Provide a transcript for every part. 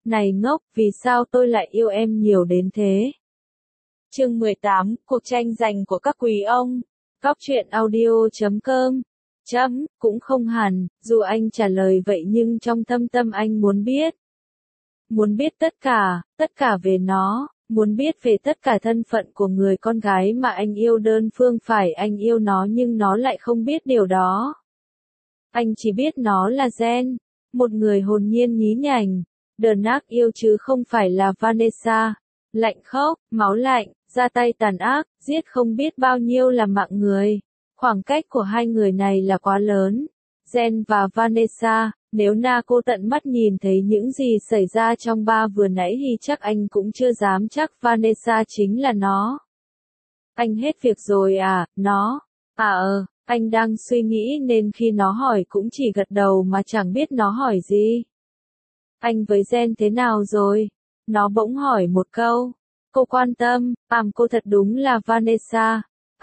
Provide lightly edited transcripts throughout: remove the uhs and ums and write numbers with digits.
Này ngốc, vì sao tôi lại yêu em nhiều đến thế? Chương 18, cuộc tranh giành của các quý ông. Cóc truyện audio.com. Cũng không hẳn, dù anh trả lời vậy nhưng trong thâm tâm anh muốn biết. Muốn biết tất cả về nó, muốn biết về tất cả thân phận của người con gái mà anh yêu đơn phương. Phải, anh yêu nó nhưng nó lại không biết điều đó. Anh chỉ biết nó là Jen, một người hồn nhiên nhí nhảnh, đờn ác yêu chứ không phải là Vanessa. Lạnh khốc, máu lạnh, ra tay tàn ác, giết không biết bao nhiêu là mạng người. Khoảng cách của hai người này là quá lớn. Jen và Vanessa, nếu cô tận mắt nhìn thấy những gì xảy ra trong bar vừa nãy thì chắc anh cũng chưa dám chắc Vanessa chính là nó. Anh hết việc rồi à, nó. Anh đang suy nghĩ nên khi nó hỏi cũng chỉ gật đầu mà chẳng biết nó hỏi gì. Anh với Jen thế nào rồi? Nó bỗng hỏi một câu. Cô quan tâm, cô thật đúng là Vanessa.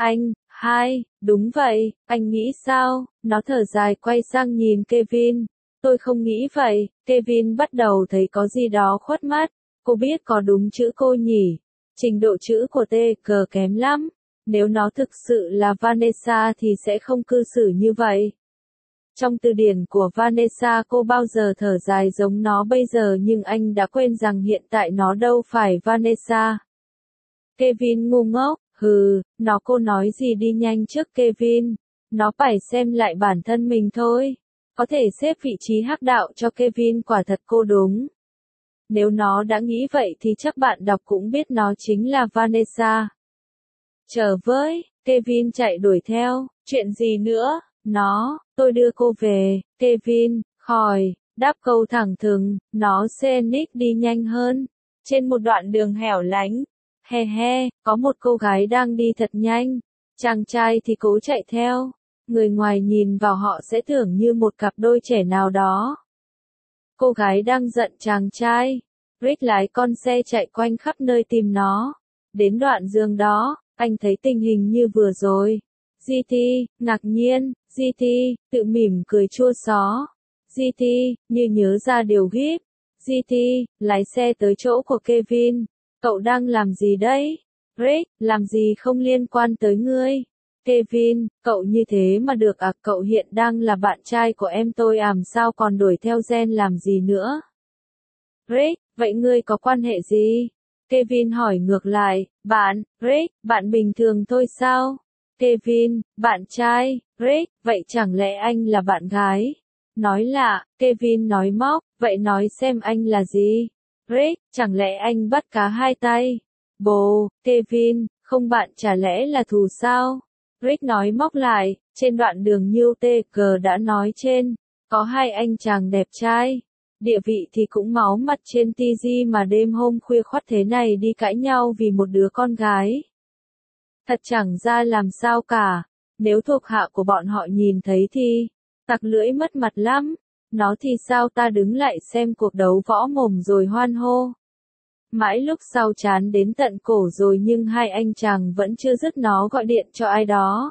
Đúng vậy, anh nghĩ sao? Nó thở dài quay sang nhìn Kevin. Tôi không nghĩ vậy. Kevin bắt đầu thấy có gì đó khuất mắt. Cô biết có đúng chữ cô nhỉ? Trình độ chữ của TG kém lắm. Nếu nó thực sự là Vanessa thì sẽ không cư xử như vậy. Trong từ điển của Vanessa cô bao giờ thở dài giống nó bây giờ nhưng anh đã quên rằng hiện tại nó đâu phải Vanessa. Kevin ngu ngốc, cô nói gì đi nhanh trước Kevin. Nó phải xem lại bản thân mình thôi. Có thể xếp vị trí hắc đạo cho Kevin quả thật cô đúng. Nếu nó đã nghĩ vậy thì chắc bạn đọc cũng biết nó chính là Vanessa. Chờ với, Kevin chạy đuổi theo, chuyện gì nữa? Tôi đưa cô về. Kevin, khỏi, đáp câu thẳng thừng, nó xe Nick đi nhanh hơn. Trên một đoạn đường hẻo lánh, có một cô gái đang đi thật nhanh. Chàng trai thì cố chạy theo. Người ngoài nhìn vào họ sẽ tưởng như một cặp đôi trẻ nào đó. Cô gái đang giận chàng trai. Rick lái con xe chạy quanh khắp nơi tìm nó. Đến đoạn giường đó, anh thấy tình hình như vừa rồi. GT, ngạc nhiên, GT, tự mỉm cười chua xó. GT, như nhớ ra điều gíp. GT, lái xe tới chỗ của Kevin. Cậu đang làm gì đấy? Rick, làm gì không liên quan tới ngươi. Kevin, cậu như thế mà được à? Cậu hiện đang là bạn trai của em tôi sao còn đuổi theo Jen làm gì nữa? Rick, vậy ngươi có quan hệ gì? Kevin hỏi ngược lại, Rick, bạn bình thường thôi sao? Kevin, bạn trai. Rick, vậy chẳng lẽ anh là bạn gái? Nói lạ, Kevin nói móc, vậy nói xem anh là gì? Rick, chẳng lẽ anh bắt cá hai tay? Bồ, Kevin, không bạn chả lẽ là thù sao? Rick nói móc lại, trên đoạn đường như TG đã nói trên, có hai anh chàng đẹp trai. Địa vị thì cũng máu mặt trên TG mà đêm hôm khuya khoắt thế này đi cãi nhau vì một đứa con gái. Thật chẳng ra làm sao cả, nếu thuộc hạ của bọn họ nhìn thấy thì, tặc lưỡi mất mặt lắm. Nó thì sao ta đứng lại xem cuộc đấu võ mồm rồi hoan hô. Mãi lúc sau chán đến tận cổ rồi nhưng hai anh chàng vẫn chưa dứt nó gọi điện cho ai đó.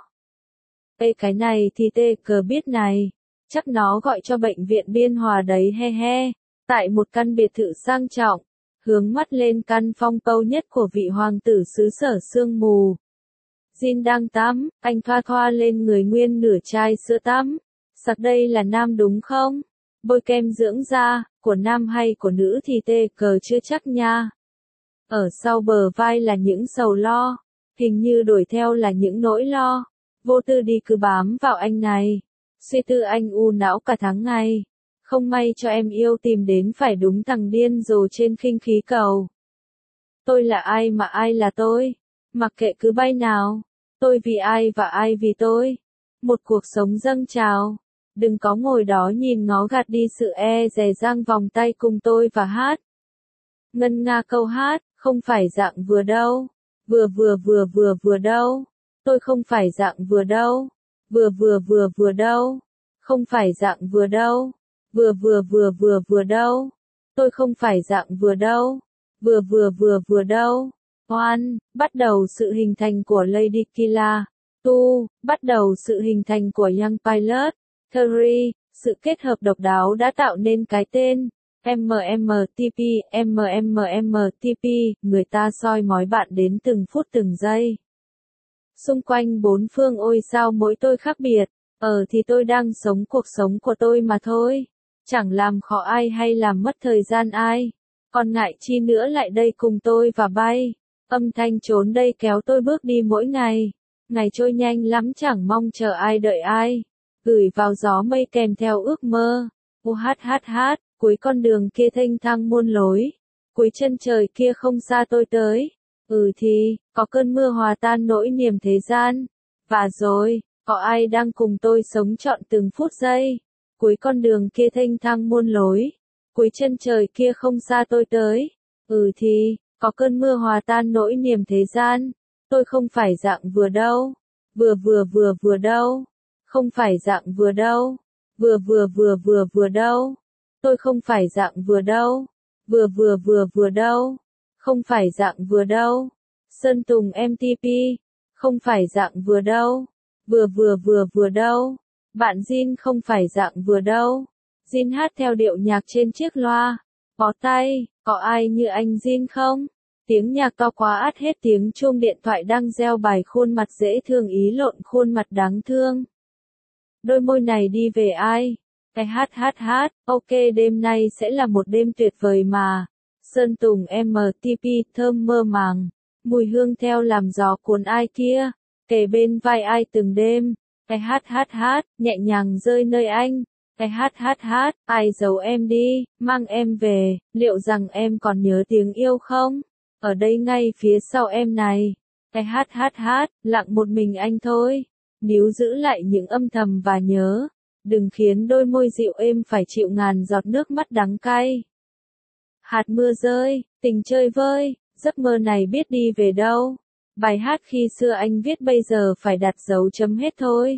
Cái này thì TG biết này, chắc nó gọi cho bệnh viện Biên Hòa đấy tại một căn biệt thự sang trọng, hướng mắt lên căn phong tâu nhất của vị hoàng tử xứ sở sương mù. Jin đang tắm, anh thoa lên người nguyên nửa chai sữa tắm. Sặc đây là nam đúng không? Bôi kem dưỡng da, của nam hay của nữ thì TG chưa chắc nha. Ở sau bờ vai là những sầu lo, hình như đuổi theo là những nỗi lo. Vô tư đi cứ bám vào anh này. Suy tư anh u não cả tháng ngày. Không may cho em yêu tìm đến phải đúng thằng điên rồ trên khinh khí cầu. Tôi là ai mà ai là tôi? Mặc kệ cứ bay nào. Tôi vì ai và ai vì tôi? Một cuộc sống dâng trào. Đừng có ngồi đó nhìn ngó gạt đi sự dè dang vòng tay cùng tôi và hát. Ngân nga câu hát, không phải dạng vừa đâu. Vừa đâu. Tôi không phải dạng vừa đâu. Vừa đâu. Không phải dạng vừa đâu. Vừa đâu. Tôi không phải dạng vừa đâu. Vừa đâu. Hoan, bắt đầu sự hình thành của Lady Killa. Bắt đầu sự hình thành của Young Pilot. Theory, sự kết hợp độc đáo đã tạo nên cái tên. MMTP, người ta soi mói bạn đến từng phút từng giây. Xung quanh bốn phương ôi sao mỗi tôi khác biệt, thì tôi đang sống cuộc sống của tôi mà thôi. Chẳng làm khó ai hay làm mất thời gian ai. Còn ngại chi nữa lại đây cùng tôi và bay. Âm thanh trốn đây kéo tôi bước đi mỗi ngày. Ngày trôi nhanh lắm chẳng mong chờ ai đợi ai. Gửi vào gió mây kèm theo ước mơ. Hát, cuối con đường kia thênh thang muôn lối. Cuối chân trời kia không xa tôi tới. Thì, có cơn mưa hòa tan nỗi niềm thế gian. Và rồi, có ai đang cùng tôi sống trọn từng phút giây. Cuối con đường kia thênh thang muôn lối. Cuối chân trời kia không xa tôi tới. Thì, có cơn mưa hòa tan nỗi niềm thế gian. Tôi không phải dạng vừa đâu. Vừa đâu. Không phải dạng vừa đâu. Vừa đâu. Tôi không phải dạng vừa đâu. Vừa đâu. Không phải dạng vừa đâu. Sơn Tùng MTP. Không phải dạng vừa đâu. Vừa đâu. Bạn Jin không phải dạng vừa đâu. Jin hát theo điệu nhạc trên chiếc loa. Bó tay, có ai như anh Jin không? Tiếng nhạc to quá át hết tiếng chuông điện thoại đang reo bài khuôn mặt dễ thương ý lộn khuôn mặt đáng thương. Đôi môi này đi về ai? Cái hát, ok đêm nay sẽ là một đêm tuyệt vời mà. Sơn Tùng MTP thơm mơ màng, mùi hương theo làm gió cuốn ai kia, kề bên vai ai từng đêm. Cái hát, nhẹ nhàng rơi nơi anh. Cái hát, ai giấu em đi, mang em về, liệu rằng em còn nhớ tiếng yêu không? Ở đây ngay phía sau em này. Cái hát, lặng một mình anh thôi. Níu giữ lại những âm thầm và nhớ. Đừng khiến đôi môi dịu êm phải chịu ngàn giọt nước mắt đắng cay. Hạt mưa rơi, tình chơi vơi, giấc mơ này biết đi về đâu. Bài hát khi xưa anh viết bây giờ phải đặt dấu chấm hết thôi.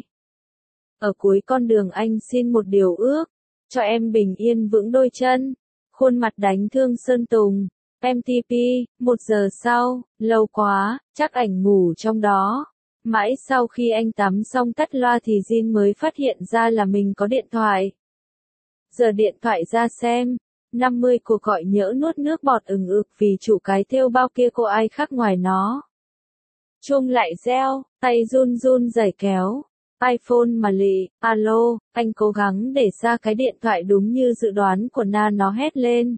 Ở cuối con đường anh xin một điều ước, cho em bình yên vững đôi chân. Khuôn mặt đánh thương Sơn Tùng, MTP, 1 giờ sau, lâu quá, chắc ảnh ngủ trong đó. Mãi sau khi anh tắm xong tắt loa thì Jin mới phát hiện ra là mình có điện thoại. Giờ điện thoại ra xem, 50 cuộc gọi nhỡ nuốt nước bọt ừng ực vì chủ cái thêu bao kia cô ai khác ngoài nó. Chuông lại reo, tay run run giày kéo. iPhone mà lì, alo, anh cố gắng để xa cái điện thoại đúng như dự đoán của Na nó hét lên.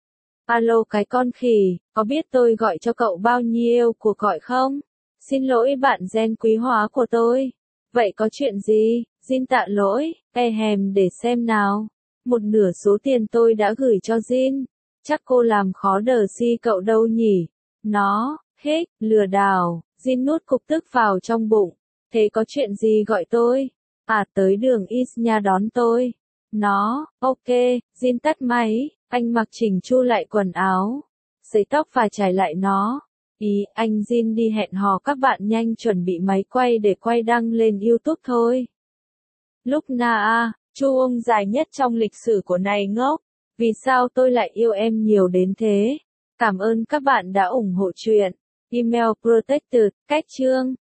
Alo cái con khỉ, có biết tôi gọi cho cậu bao nhiêu cuộc gọi không? Xin lỗi bạn gen quý hóa của tôi. Vậy có chuyện gì? Jin tạ lỗi, hèm để xem nào. Một nửa số tiền tôi đã gửi cho Jin. Chắc cô làm khó đờ si cậu đâu nhỉ? Nó, lừa đảo. Jin nuốt cục tức vào trong bụng. Thế có chuyện gì gọi tôi? Tới đường Isnya đón tôi. Nó, ok, Jin tắt máy, anh mặc chỉnh chu lại quần áo, sấy tóc và chải lại nó. Anh Jin đi hẹn hò các bạn nhanh chuẩn bị máy quay để quay đăng lên YouTube thôi. Lúc chuông dài nhất trong lịch sử của này ngốc. Vì sao tôi lại yêu em nhiều đến thế? Cảm ơn các bạn đã ủng hộ chuyện. Email protected, cách chương.